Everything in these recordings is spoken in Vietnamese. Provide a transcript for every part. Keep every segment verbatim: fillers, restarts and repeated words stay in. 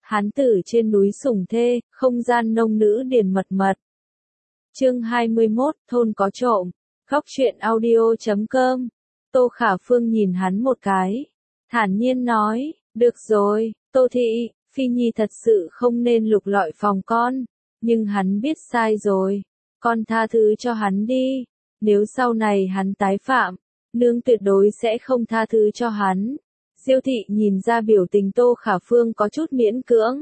Hán tử trên núi sủng thê, không gian nông nữ điền mật mật. Chương hai mươi mốt, thôn có trộm. Góc truyện audio chấm com. Tô Khả Phương nhìn hắn một cái, thản nhiên nói, được rồi, Tô Thị, Phi Nhi thật sự không nên lục lọi phòng con, nhưng hắn biết sai rồi, con tha thứ cho hắn đi, nếu sau này hắn tái phạm, nương tuyệt đối sẽ không tha thứ cho hắn. Diêu Thị nhìn ra biểu tình Tô Khả Phương có chút miễn cưỡng,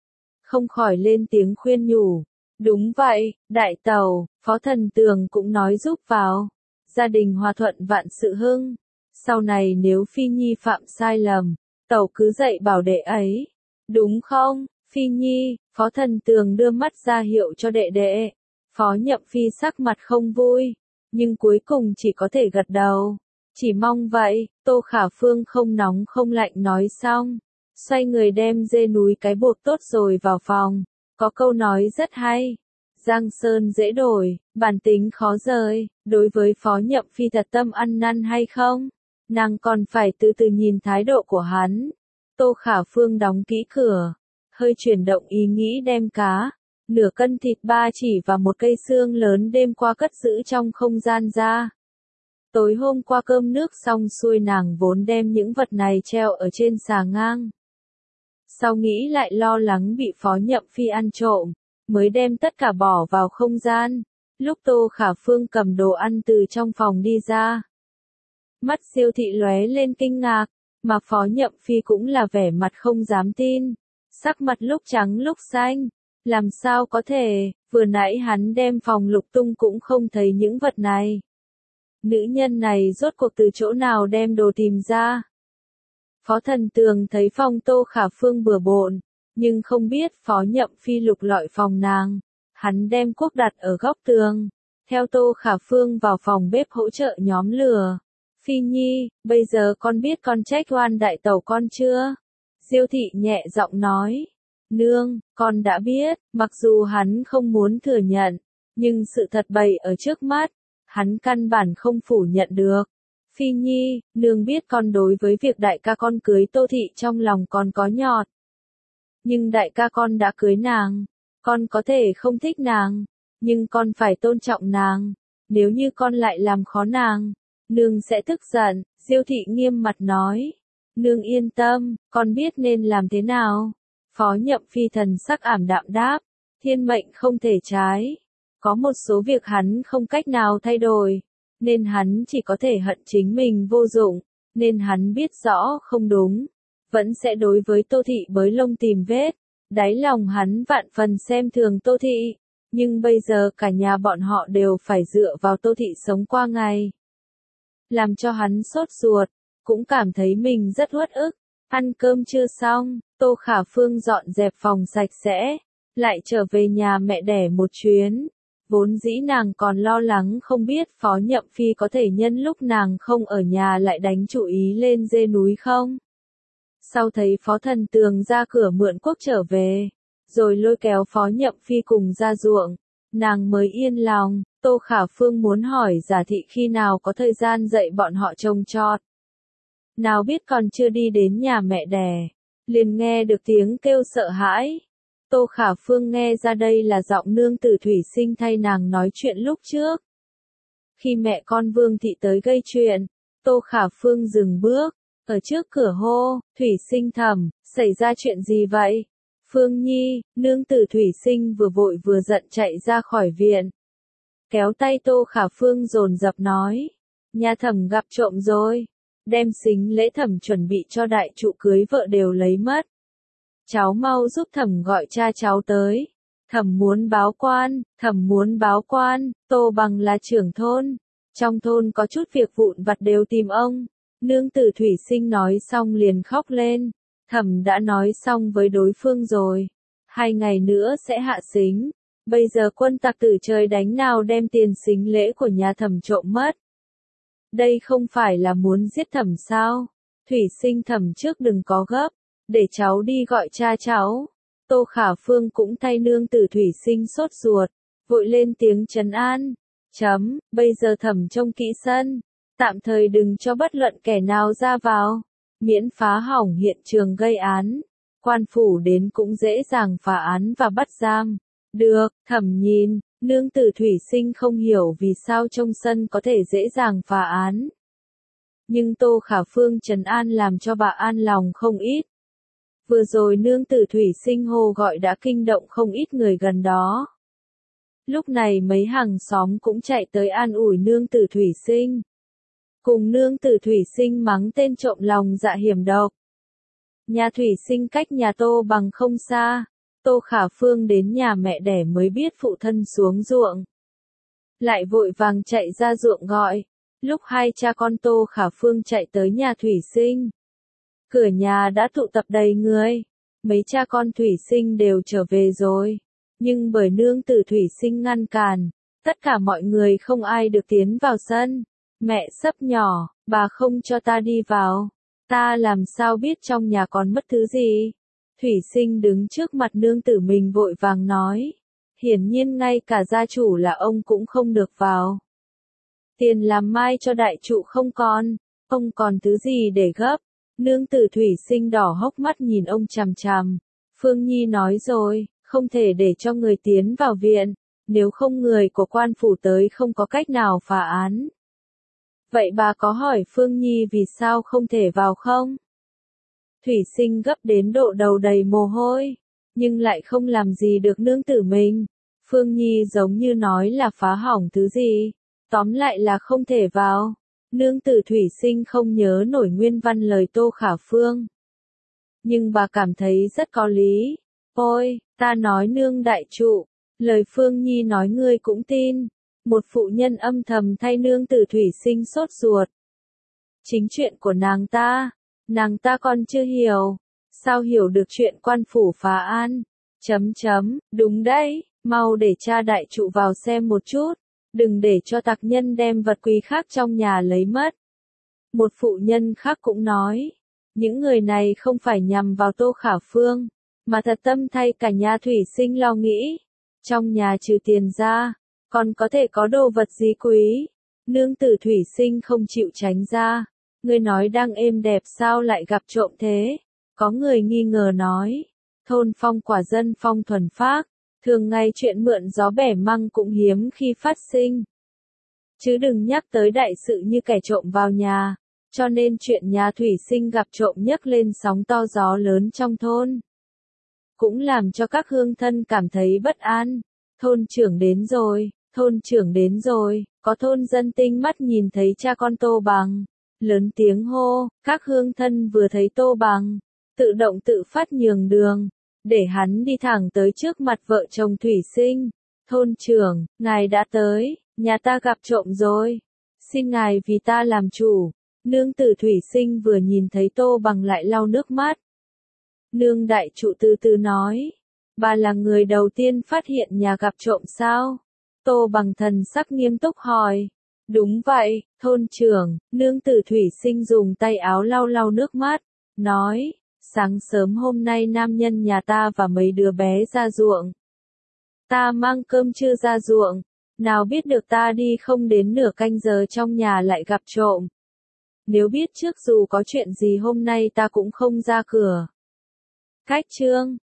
không khỏi lên tiếng khuyên nhủ, đúng vậy, đại tẩu, Phó Thần Tường cũng nói giúp vào, gia đình hòa thuận vạn sự hưng, sau này nếu Phi Nhi phạm sai lầm, tẩu cứ dạy bảo đệ ấy, đúng không, Phi Nhi? Phó Thần Tường đưa mắt ra hiệu cho đệ đệ, Phó Nhậm Phi sắc mặt không vui, nhưng cuối cùng chỉ có thể gật đầu. Chỉ mong vậy, Tô Khả Phương không nóng không lạnh nói xong, xoay người đem dê núi cái bột tốt rồi vào phòng, có câu nói rất hay, Giang Sơn dễ đổi, bản tính khó rời, đối với Phó Nhậm Phi thật tâm ăn năn hay không, nàng còn phải từ từ nhìn thái độ của hắn. Tô Khả Phương đóng kỹ cửa, hơi chuyển động ý nghĩ đem cá, nửa cân thịt ba chỉ và một cây xương lớn đêm qua cất giữ trong không gian ra. Tối hôm qua cơm nước xong xuôi nàng vốn đem những vật này treo ở trên xà ngang. Sau nghĩ lại lo lắng bị Phó Nhậm Phi ăn trộm, mới đem tất cả bỏ vào không gian. Lúc Tô Khả Phương cầm đồ ăn từ trong phòng đi ra, mắt Diêu Thị lóe lên kinh ngạc, mà Phó Nhậm Phi cũng là vẻ mặt không dám tin, sắc mặt lúc trắng lúc xanh, làm sao có thể, vừa nãy hắn đem phòng lục tung cũng không thấy những vật này. Nữ nhân này rốt cuộc từ chỗ nào đem đồ tìm ra? Phó Thần Tường thấy phòng Tô Khả Phương bừa bộn, nhưng không biết Phó Nhậm Phi lục lọi phòng nàng, hắn đem cuốc đặt ở góc tường, theo Tô Khả Phương vào phòng bếp hỗ trợ nhóm lửa. Phi Nhi, bây giờ con biết con trách oan đại tẩu con chưa? Diêu Thị nhẹ giọng nói, nương, con đã biết, mặc dù hắn không muốn thừa nhận, nhưng sự thật bày ở trước mắt, hắn căn bản không phủ nhận được. Phi Nhi, nương biết con đối với việc đại ca con cưới Tô Thị trong lòng con có nhọt. Nhưng đại ca con đã cưới nàng, con có thể không thích nàng, nhưng con phải tôn trọng nàng, nếu như con lại làm khó nàng, nương sẽ tức giận. Diêu Thị nghiêm mặt nói, nương yên tâm, con biết nên làm thế nào. Phó Nhậm Phi thần sắc ảm đạm đáp, thiên mệnh không thể trái. Có một số việc hắn không cách nào thay đổi, nên hắn chỉ có thể hận chính mình vô dụng, nên hắn biết rõ không đúng, vẫn sẽ đối với Tô Thị bới lông tìm vết, đáy lòng hắn vạn phần xem thường Tô Thị, nhưng bây giờ cả nhà bọn họ đều phải dựa vào Tô Thị sống qua ngày. Làm cho hắn sốt ruột, cũng cảm thấy mình rất uất ức, ăn cơm chưa xong, Tô Khả Phương dọn dẹp phòng sạch sẽ, lại trở về nhà mẹ đẻ một chuyến. Vốn dĩ nàng còn lo lắng không biết Phó Nhậm Phi có thể nhân lúc nàng không ở nhà lại đánh chủ ý lên dê núi không. Sau thấy Phó Thần Tường ra cửa mượn cuốc trở về, rồi lôi kéo Phó Nhậm Phi cùng ra ruộng, nàng mới yên lòng. Tô Khả Phương muốn hỏi Giả Thị khi nào có thời gian dạy bọn họ trông trọt. Nào biết còn chưa đi đến nhà mẹ đẻ, liền nghe được tiếng kêu sợ hãi. Tô Khả Phương nghe ra đây là giọng nương tử Thủy Sinh thay nàng nói chuyện lúc trước. Khi mẹ con Vương Thị tới gây chuyện, Tô Khả Phương dừng bước, ở trước cửa hô, Thủy Sinh thầm, xảy ra chuyện gì vậy? Phương Nhi, nương tử Thủy Sinh vừa vội vừa giận chạy ra khỏi viện. Kéo tay Tô Khả Phương dồn dập nói, nhà thẩm gặp trộm rồi, đem sính lễ thẩm chuẩn bị cho đại trụ cưới vợ đều lấy mất. Cháu mau giúp thẩm gọi cha cháu tới. Thẩm muốn báo quan, thẩm muốn báo quan, Tô Bằng là trưởng thôn. Trong thôn có chút việc vụn vặt đều tìm ông. Nương tử Thủy Sinh nói xong liền khóc lên. Thẩm đã nói xong với đối phương rồi. Hai ngày nữa sẽ hạ sính. Bây giờ quân tặc tử trời đánh nào đem tiền sính lễ của nhà thẩm trộm mất. Đây không phải là muốn giết thẩm sao? Thủy Sinh thẩm trước đừng có gấp. Để cháu đi gọi cha cháu. Tô Khả Phương cũng thay nương tử Thủy Sinh sốt ruột, vội lên tiếng trấn an. Chấm, bây giờ thẩm trông kỹ sân, tạm thời đừng cho bất luận kẻ nào ra vào, miễn phá hỏng hiện trường gây án. quan phủ đến cũng dễ dàng phá án và bắt giam. Được, thẩm nhìn, nương tử Thủy Sinh không hiểu vì sao trong sân có thể dễ dàng phá án. Nhưng Tô Khả Phương trấn an làm cho bà an lòng không ít. Vừa rồi nương tử Thủy Sinh hô gọi đã kinh động không ít người gần đó. Lúc này mấy hàng xóm cũng chạy tới an ủi nương tử Thủy Sinh. Cùng nương tử Thủy Sinh mắng tên trộm lòng dạ hiểm độc. Nhà Thủy Sinh cách nhà Tô Bằng không xa. Tô Khả Phương đến nhà mẹ đẻ mới biết phụ thân xuống ruộng. Lại vội vàng chạy ra ruộng gọi. Lúc hai cha con Tô Khả Phương chạy tới nhà Thủy Sinh. Cửa nhà đã tụ tập đầy người. Mấy cha con Thủy Sinh đều trở về rồi. Nhưng bởi nương tử Thủy Sinh ngăn cản, tất cả mọi người không ai được tiến vào sân. Mẹ sấp nhỏ, bà không cho ta đi vào. Ta làm sao biết trong nhà còn mất thứ gì? Thủy Sinh đứng trước mặt nương tử mình vội vàng nói. Hiển nhiên ngay cả gia chủ là ông cũng không được vào. Tiền làm mai cho đại trụ không còn, ông còn thứ gì để gấp? Nương tử Thủy Sinh đỏ hốc mắt nhìn ông chằm chằm. Phương Nhi nói rồi, không thể để cho người tiến vào viện, nếu không người của quan phủ tới không có cách nào phá án. Vậy bà có hỏi Phương Nhi vì sao không thể vào không? Thủy Sinh gấp đến độ đầu đầy mồ hôi, nhưng lại không làm gì được nương tử mình. Phương Nhi giống như nói là phá hỏng thứ gì, tóm lại là không thể vào. Nương tử Thủy Sinh không nhớ nổi nguyên văn lời Tô Khả Phương. Nhưng bà cảm thấy rất có lý. Ôi, ta nói nương đại trụ, lời Phương Nhi nói ngươi cũng tin. Một phụ nhân âm thầm thay nương tử Thủy Sinh sốt ruột. Chính chuyện của nàng ta, nàng ta còn chưa hiểu. Sao hiểu được chuyện quan phủ phá an? Chấm chấm, đúng đấy, mau để cha đại trụ vào xem một chút. Đừng để cho tặc nhân đem vật quý khác trong nhà lấy mất. Một phụ nhân khác cũng nói, những người này không phải nhằm vào Tô Khả Phương, mà thật tâm thay cả nhà Thủy Sinh lo nghĩ. Trong nhà trừ tiền ra, còn có thể có đồ vật gì quý? Nương tử Thủy Sinh không chịu tránh ra. Người nói đang êm đẹp sao lại gặp trộm thế? Có người nghi ngờ nói, thôn phong quả dân phong thuần phác. Thường ngày chuyện mượn gió bẻ măng cũng hiếm khi phát sinh. Chứ đừng nhắc tới đại sự như kẻ trộm vào nhà, cho nên chuyện nhà Thủy Sinh gặp trộm nhấc lên sóng to gió lớn trong thôn. Cũng làm cho các hương thân cảm thấy bất an. Thôn trưởng đến rồi, thôn trưởng đến rồi, có thôn dân tinh mắt nhìn thấy cha con Tô Bằng. Lớn tiếng hô, các hương thân vừa thấy Tô Bằng, tự động tự phát nhường đường. Để hắn đi thẳng tới trước mặt vợ chồng Thủy Sinh. Thôn trưởng, ngài đã tới, nhà ta gặp trộm rồi. Xin ngài vì ta làm chủ. Nương tử Thủy Sinh vừa nhìn thấy Tô Bằng lại lau nước mắt. Nương đại trụ từ từ nói. Bà là người đầu tiên phát hiện nhà gặp trộm sao? Tô Bằng thần sắc nghiêm túc hỏi. Đúng vậy, thôn trưởng. Nương tử Thủy Sinh dùng tay áo lau lau nước mắt. Nói. Sáng sớm hôm nay nam nhân nhà ta và mấy đứa bé ra ruộng. Ta mang cơm trưa ra ruộng. Nào biết được ta đi không đến nửa canh giờ trong nhà lại gặp trộm. Nếu biết trước dù có chuyện gì hôm nay ta cũng không ra cửa. Cách chương